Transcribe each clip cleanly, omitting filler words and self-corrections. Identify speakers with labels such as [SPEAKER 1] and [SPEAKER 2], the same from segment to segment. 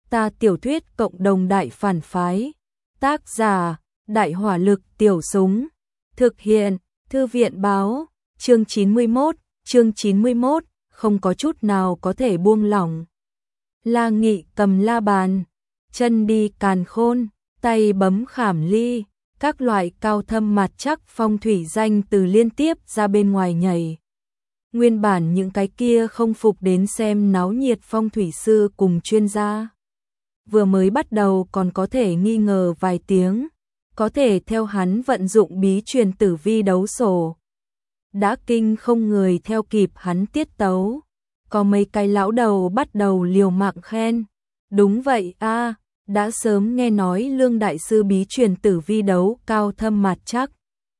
[SPEAKER 1] Ta tiểu thuyết cộng đồng đại phản phái. Tác giả: Đại hỏa lực tiểu súng. Thực hiện: Thư viện báo. Chương 91, không có chút nào có thể buông lỏng. La Nghị cầm la bàn, chân đi càn khôn, tay bấm khảm ly, các loại cao thâm mặt chắc phong thủy danh từ liên tiếp ra bên ngoài nhảy. Nguyên bản những cái kia không phục đến xem náo nhiệt phong thủy sư cùng chuyên gia. Vừa mới bắt đầu còn có thể nghi ngờ vài tiếng, có thể theo hắn vận dụng bí truyền tử vi đấu sổ. Đã kinh không người theo kịp hắn tiết tấu, có mấy cái lão đầu bắt đầu liều mạng khen. Đúng vậy a, đã sớm nghe nói Lương đại sư bí truyền tử vi đấu cao thâm mặt chắc.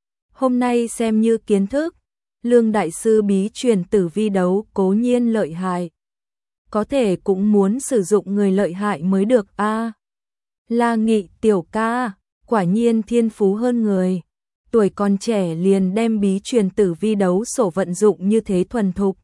[SPEAKER 1] Hôm nay xem như kiến thức, Lương đại sư bí truyền tử vi đấu cố nhiên lợi hại. Có thể cũng muốn sử dụng người lợi hại mới được a. La Nghị tiểu ca, quả nhiên thiên phú hơn người. Tuổi còn trẻ liền đem bí truyền tử vi đấu sổ vận dụng như thế thuần thục,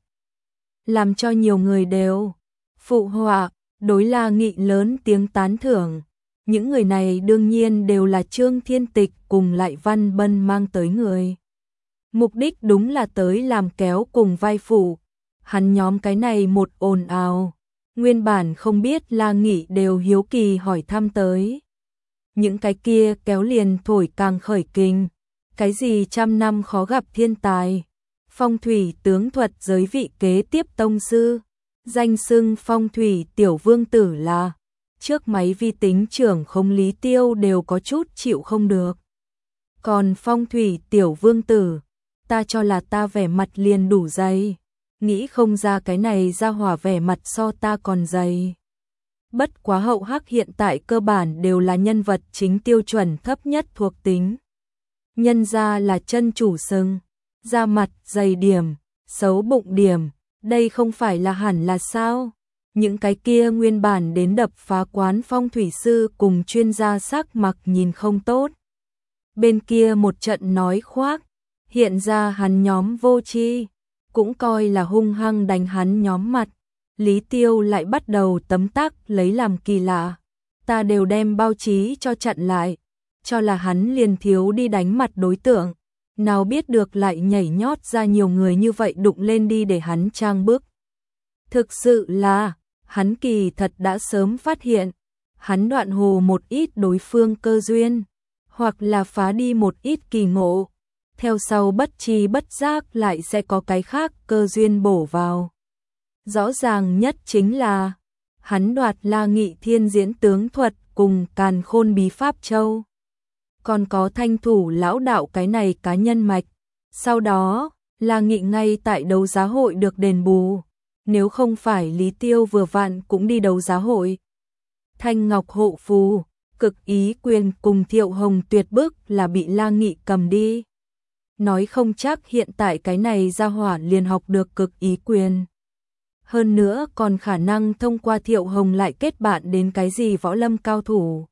[SPEAKER 1] làm cho nhiều người đều phụ họa, đối La Nghị lớn tiếng tán thưởng. Những người này đương nhiên đều là Trương Thiên Tịch cùng Lại Văn Bân mang tới người. Mục đích đúng là tới làm kéo cùng vai phụ. Hắn nhóm cái này một ồn ào, nguyên bản không biết La Nghị đều hiếu kỳ hỏi thăm tới. Những cái kia kéo liền thổi càng khởi kinh. Cái gì trăm năm khó gặp thiên tài, phong thủy tướng thuật giới vị kế tiếp tông sư, danh xưng phong thủy tiểu vương tử là, trước máy vi tính trưởng không Lý Tiêu đều có chút chịu không được. Còn phong thủy tiểu vương tử, ta cho là ta vẻ mặt liền đủ dày, nghĩ không ra cái này ra hỏa vẻ mặt so ta còn dày. Bất quá hậu hắc hiện tại cơ bản đều là nhân vật chính tiêu chuẩn thấp nhất thuộc tính. Nhân ra là chân chủ sừng, da mặt dày điểm, xấu bụng điểm, đây không phải là hẳn là sao? Những cái kia nguyên bản đến đập phá quán phong thủy sư cùng chuyên gia sắc mặt nhìn không tốt. Bên kia một trận nói khoác, hiện ra hắn nhóm vô tri, cũng coi là hung hăng đánh hắn nhóm mặt. Lý Tiêu lại bắt đầu tấm tắc lấy làm kỳ lạ, ta đều đem báo chí cho chặn lại, cho là hắn liền thiếu đi đánh mặt đối tượng, nào biết được lại nhảy nhót ra nhiều người như vậy đụng lên đi để hắn trang bức. Thực sự là, hắn kỳ thật đã sớm phát hiện, hắn đoạn hồ một ít đối phương cơ duyên, hoặc là phá đi một ít kỳ ngộ, theo sau bất tri bất giác lại sẽ có cái khác cơ duyên bổ vào. Rõ ràng nhất chính là, hắn đoạt La Nghị thiên diễn tướng thuật cùng càn khôn bí pháp châu. Còn có thanh thủ lão đạo cái này cá nhân mạch. Sau đó, La Nghị ngay tại đấu giá hội được đền bù. Nếu không phải Lý Tiêu vừa vặn cũng đi đấu giá hội. Thanh ngọc hộ phù, cực ý quyền cùng Thiệu Hồng tuyệt bức là bị La Nghị cầm đi. Nói không chắc hiện tại cái này ra hỏa liền học được cực ý quyền. Hơn nữa còn khả năng thông qua Thiệu Hồng lại kết bạn đến cái gì võ lâm cao thủ.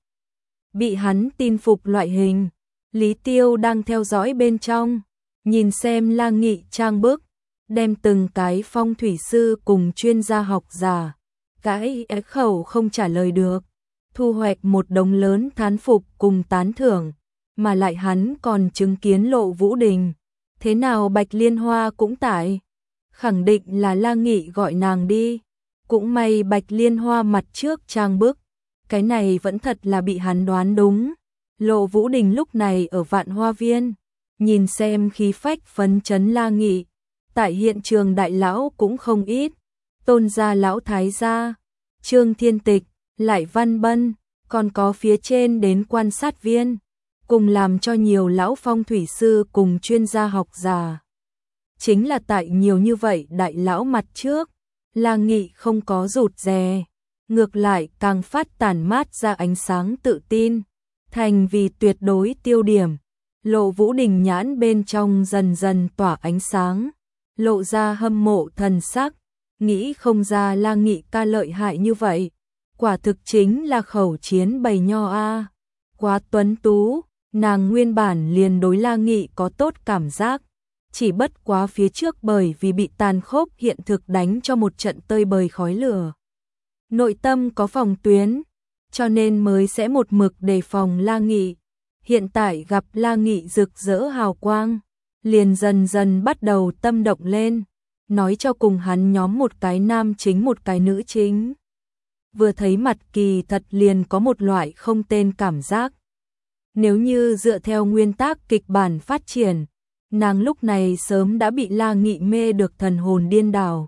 [SPEAKER 1] Bị hắn tin phục loại hình. Lý Tiêu đang theo dõi bên trong, nhìn xem La Nghị trang bức, đem từng cái phong thủy sư cùng chuyên gia học giả, cái khẩu không trả lời được, thu hoạch một đống lớn thán phục cùng tán thưởng, mà lại hắn còn chứng kiến Lộ Vũ Đình. Thế nào Bạch Liên Hoa cũng tại, khẳng định là La Nghị gọi nàng đi, cũng may Bạch Liên Hoa mặt trước trang bức. Cái này vẫn thật là bị hắn đoán đúng. Lộ Vũ Đình lúc này ở Vạn Hoa Viên, nhìn xem khí phách phấn chấn La Nghị. Tại hiện trường đại lão cũng không ít, Tôn gia lão thái gia, Trương Thiên Tịch, Lại Văn Bân, còn có phía trên đến quan sát viên, cùng làm cho nhiều lão phong thủy sư cùng chuyên gia học giả. Chính là tại nhiều như vậy đại lão mặt trước, La Nghị không có rụt rè. Ngược lại càng phát tản mát ra ánh sáng tự tin, thành vì tuyệt đối tiêu điểm. Lộ Vũ Đình nhãn bên trong dần dần tỏa ánh sáng, lộ ra hâm mộ thần sắc, nghĩ không ra La Nghị ca lợi hại như vậy, quả thực chính là khẩu chiến bầy nho a. Quá tuấn tú, nàng nguyên bản liền đối La Nghị có tốt cảm giác, chỉ bất quá phía trước bởi vì bị tàn khốc hiện thực đánh cho một trận tơi bời khói lửa. nội tâm có phòng tuyến, cho nên mới sẽ một mực đề phòng La Nghị. Hiện tại gặp La Nghị rực rỡ hào quang, liền dần dần bắt đầu tâm động lên, nói cho cùng hắn nhóm một cái nam chính một cái nữ chính. Vừa thấy mặt kỳ thật liền có một loại không tên cảm giác. Nếu như dựa theo nguyên tắc kịch bản phát triển, nàng lúc này sớm đã bị La Nghị mê được thần hồn điên đảo.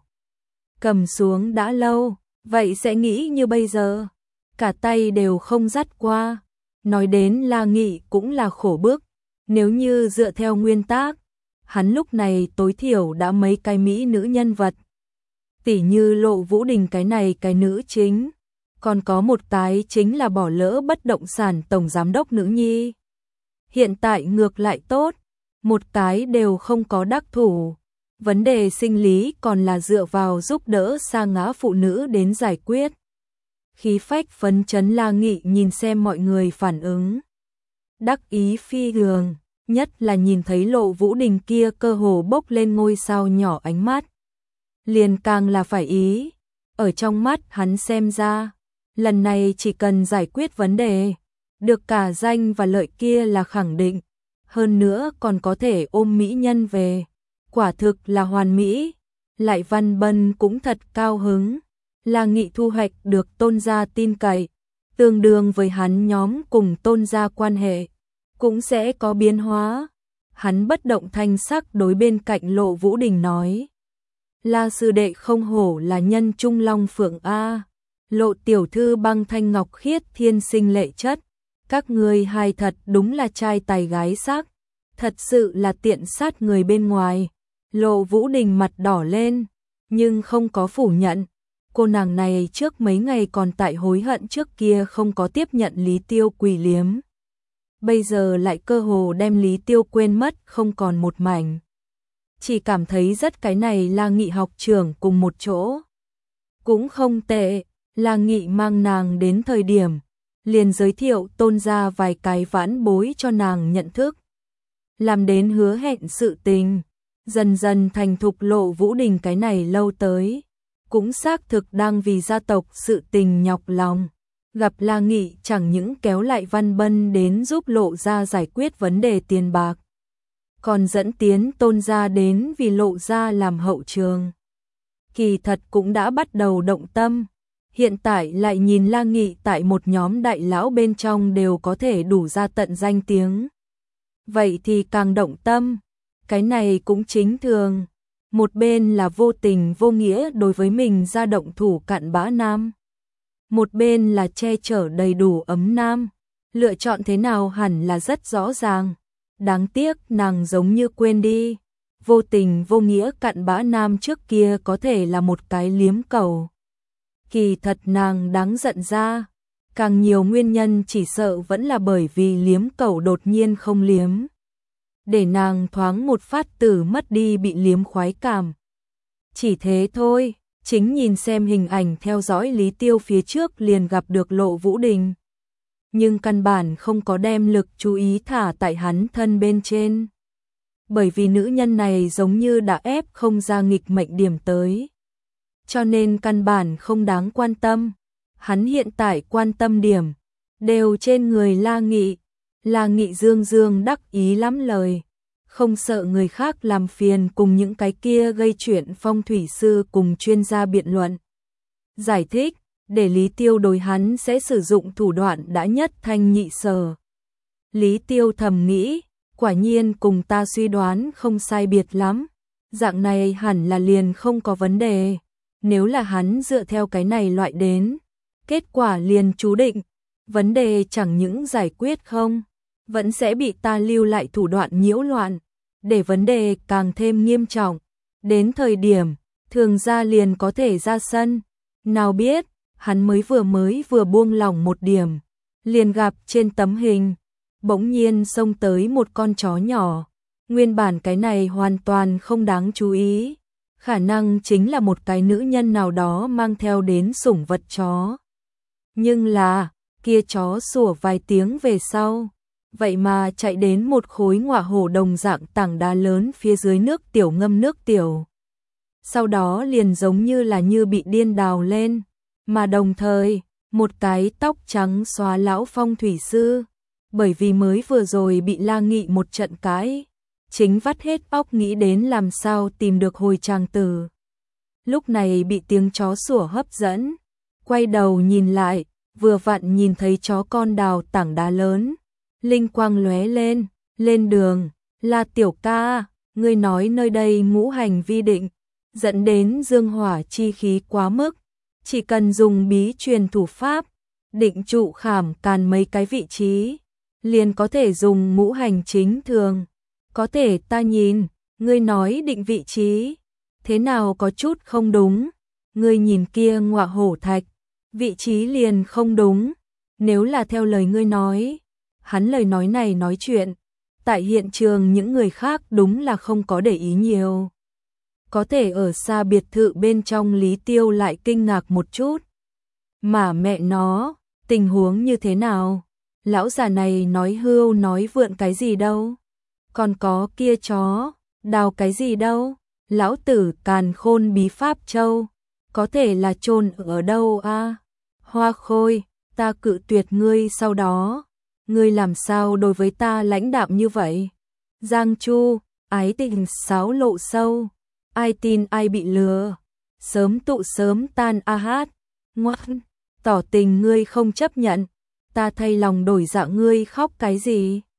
[SPEAKER 1] Cầm xuống đã lâu, vậy sẽ nghĩ như bây giờ, cả tay đều không dắt qua. Nói đến La Nghị cũng là khổ bức, nếu như dựa theo nguyên tắc, hắn lúc này tối thiểu đã mấy cái mỹ nữ nhân vật. Tỉ như Lộ Vũ Đình cái này cái nữ chính, còn có một cái chính là bỏ lỡ bất động sản tổng giám đốc nữ nhi. Hiện tại ngược lại tốt, một cái đều không có đắc thủ. Vấn đề sinh lý còn là dựa vào giúp đỡ sa ngã phụ nữ đến giải quyết. Khí phách phấn chấn La Nghị nhìn xem mọi người phản ứng. Đắc ý phi thường, nhất là nhìn thấy Lộ Vũ Đình kia cơ hồ bốc lên ngôi sao nhỏ ánh mắt. Liền càng là phải ý, ở trong mắt hắn xem ra, lần này chỉ cần giải quyết vấn đề, được cả danh và lợi kia là khẳng định, hơn nữa còn có thể ôm mỹ nhân về, quả thực là hoàn mỹ. Lại Văn Bân cũng thật cao hứng, La Nghị thu hoạch được Tôn gia tin cậy, tương đương với hắn nhóm cùng Tôn gia quan hệ, cũng sẽ có biến hóa. Hắn bất động thanh sắc đối bên cạnh Lộ Vũ Đình nói. La sư đệ không hổ là nhân trung long phượng A, Lộ tiểu thư băng thanh ngọc khiết thiên sinh lệ chất, các ngươi hai thật đúng là trai tài gái sắc, thật sự là tiện sát người bên ngoài. Lộ Vũ Đình mặt đỏ lên, nhưng không có phủ nhận. Cô nàng này trước mấy ngày còn tại hối hận trước kia không có tiếp nhận Lý Tiêu quỳ liếm. Bây giờ lại cơ hồ đem Lý Tiêu quên mất không còn một mảnh. Chỉ cảm thấy rất cái này La Nghị học trưởng cùng một chỗ. Cũng không tệ, La Nghị mang nàng đến thời điểm, liền giới thiệu Tôn gia vài cái vãn bối cho nàng nhận thức. Làm đến hứa hẹn sự tình, dần dần thành thục. Lộ Vũ Đình cái này lâu tới, cũng xác thực đang vì gia tộc sự tình nhọc lòng. Gặp La Nghị chẳng những kéo lại Văn Bân đến giúp Lộ gia giải quyết vấn đề tiền bạc, còn dẫn tiến Tôn gia đến vì Lộ gia làm hậu trường. Kỳ thật cũng đã bắt đầu động tâm, hiện tại lại nhìn La Nghị tại một nhóm đại lão bên trong đều có thể đủ ra tận danh tiếng. Vậy thì càng động tâm, cái này cũng chính thường. Một bên là vô tình vô nghĩa đối với mình ra động thủ cặn bã nam, một bên là che chở đầy đủ ấm nam. Lựa chọn thế nào hẳn là rất rõ ràng. Đáng tiếc nàng giống như quên đi, vô tình vô nghĩa cặn bã nam trước kia có thể là một cái liếm cầu. Kỳ thật nàng đáng giận ra, càng nhiều nguyên nhân chỉ sợ vẫn là bởi vì liếm cầu đột nhiên không liếm, để nàng thoáng một phát tử mất đi bị liếm khoái cảm. Chỉ thế thôi, chính nhìn xem hình ảnh theo dõi Lý Tiêu phía trước liền gặp được Lộ Vũ Đình, nhưng căn bản không có đem lực chú ý thả tại hắn thân bên trên. Bởi vì nữ nhân này giống như đã ép không ra nghịch mệnh điểm tới, cho nên căn bản không đáng quan tâm. Hắn hiện tại quan tâm điểm đều trên người La Nghị. La Nghị dương dương đắc ý lắm lời, không sợ người khác làm phiền cùng những cái kia gây chuyện phong thủy sư cùng chuyên gia biện luận. Giải thích, để Lý Tiêu đối hắn sẽ sử dụng thủ đoạn đã nhất thanh nhị sở. Lý Tiêu thầm nghĩ, quả nhiên cùng ta suy đoán không sai biệt lắm, dạng này hẳn là liền không có vấn đề. Nếu là hắn dựa theo cái này loại đến, kết quả liền chú định, vấn đề chẳng những giải quyết không, vẫn sẽ bị ta lưu lại thủ đoạn nhiễu loạn, để vấn đề càng thêm nghiêm trọng. Đến thời điểm, thường gia liền có thể ra sân. Nào biết, hắn mới vừa buông lỏng một điểm, liền gặp trên tấm hình, bỗng nhiên xông tới một con chó nhỏ. Nguyên bản cái này hoàn toàn không đáng chú ý, khả năng chính là một cái nữ nhân nào đó mang theo đến sủng vật chó. Nhưng là, kia chó sủa vài tiếng về sau, vậy mà chạy đến một khối ngọa hổ đồng dạng tảng đá lớn phía dưới nước tiểu ngâm nước tiểu. Sau đó liền giống như là như bị điên đào lên, Mà đồng thời, một cái tóc trắng xóa lão phong thủy sư, bởi vì mới vừa rồi bị La Nghị một trận cãi, chính vắt hết óc nghĩ đến làm sao tìm được hồi tràng tử. Lúc này bị tiếng chó sủa hấp dẫn, quay đầu nhìn lại, vừa vặn nhìn thấy chó con đào tảng đá lớn, linh quang lóe lên, lên đường, La tiểu ca, ngươi nói nơi đây ngũ hành vi định, dẫn đến dương hỏa chi khí quá mức, chỉ cần dùng bí truyền thủ pháp, định trụ khảm càn mấy cái vị trí, liền có thể dùng ngũ hành chính thường. Có thể ta nhìn, ngươi nói định vị trí, thế nào có chút không đúng, ngươi nhìn kia ngọa hổ thạch, vị trí liền không đúng, nếu là theo lời ngươi nói, hắn lời nói này nói chuyện, tại hiện trường những người khác đúng là không có để ý nhiều. Có thể ở xa biệt thự bên trong Lý Tiêu lại kinh ngạc một chút. Mà mẹ nó, tình huống như thế nào? Lão già này nói hưu nói vượn cái gì đâu? Còn có kia chó, đào cái gì đâu? Lão tử càn khôn bí pháp châu, có thể là chôn ở đâu a? Hoa Khôi, ta cự tuyệt ngươi sau đó, ngươi làm sao đối với ta lãnh đạm như vậy? Giang Chu, ái tình sáo lộ sâu, ai tin ai bị lừa, sớm tụ sớm tan a hát, ngoan, tỏ tình ngươi không chấp nhận, ta thay lòng đổi dạ ngươi khóc cái gì?